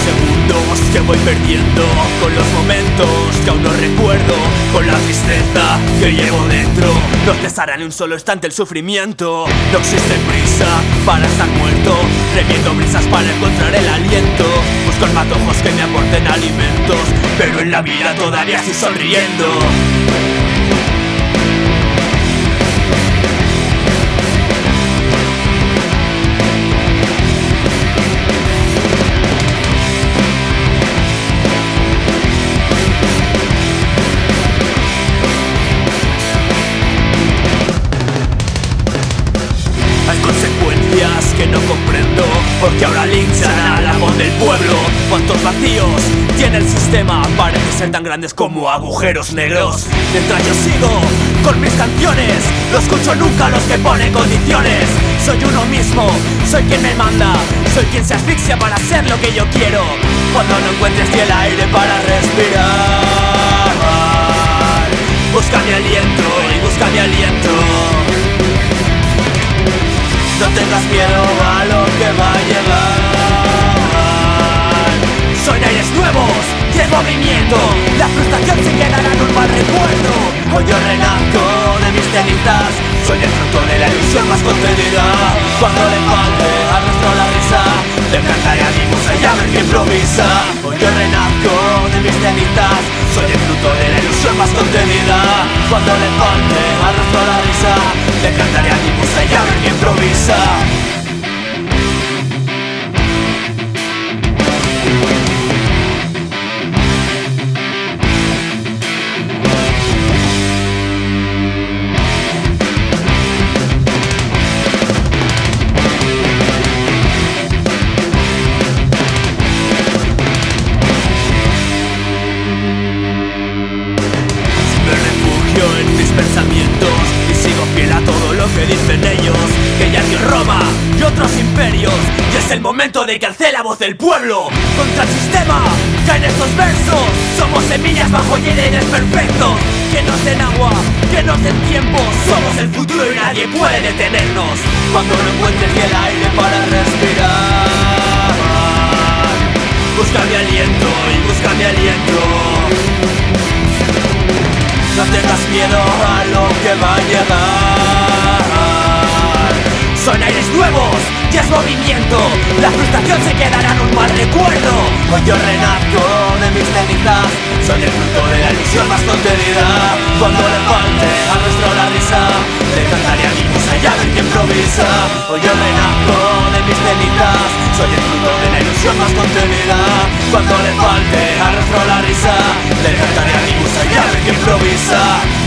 segundos que voy perdiendo, con los momentos que aún no recuerdo, con la tristeza que llevo dentro. No cesará en un solo instante el sufrimiento. No existe prisa para estar muerto, reviento brisas para encontrar el aliento. Busco matojos que me aporten alimentos, pero en la vida todavía estoy sonriendo. Hay consecuencias que no comprendo, porque ahora linchan a la voz del pueblo. Cuántos vacíos tiene el sistema, parecen ser tan grandes como agujeros negros. Mientras yo sigo con mis canciones, no escucho nunca a los que ponen condiciones. Soy uno mismo, soy quien me manda, soy quien se asfixia para hacer lo que yo quiero. Cuando no encuentres ni el aire para respirar, busca mi aliento y busca mi aliento. No tengas miedo a lo que va a llegar. Son aires nuevos y es movimiento. La frustración se quedará en un mal recuerdo. Hoy yo renazco de mis cenizas. Soy el fruto de la ilusión más contenida. Cuando le falte al resto la risa, le cantaré a mi musa y a ver que improvisa. Hoy yo renazco de mis cenizas. Soy el fruto de la ilusión más contenida. Cuando le falte al resto la risa, le cantaré a mi musa y a ver que improvisa. En mis pensamientos y sigo fiel a todo lo que dicen ellos, que ya dio Roma y otros imperios, y es el momento de que alce la voz del pueblo contra el sistema. Que en estos versos somos semillas bajo líderes perfectos, que nos den agua, que nos den tiempo. Somos el futuro y nadie puede detenernos. Cuando no encuentres ni el aire para respirar, busca mi aliento y busca mi aliento. No tengas miedo a lo que va a llegar. Son aires nuevos y es movimiento. La frustración se quedará en un mal recuerdo. Hoy yo renazco de mis cenizas. Soy el fruto de la ilusión más contenida. Cuando le falte al resto la risa, le cantaré a mi musa y a ver que improvisa. Hoy yo renazco de mis cenizas. Soy el fruto de la ilusión más contenida. Cuando le falte al resto la risa, le cantaré a mi musa y a ver que improvisa.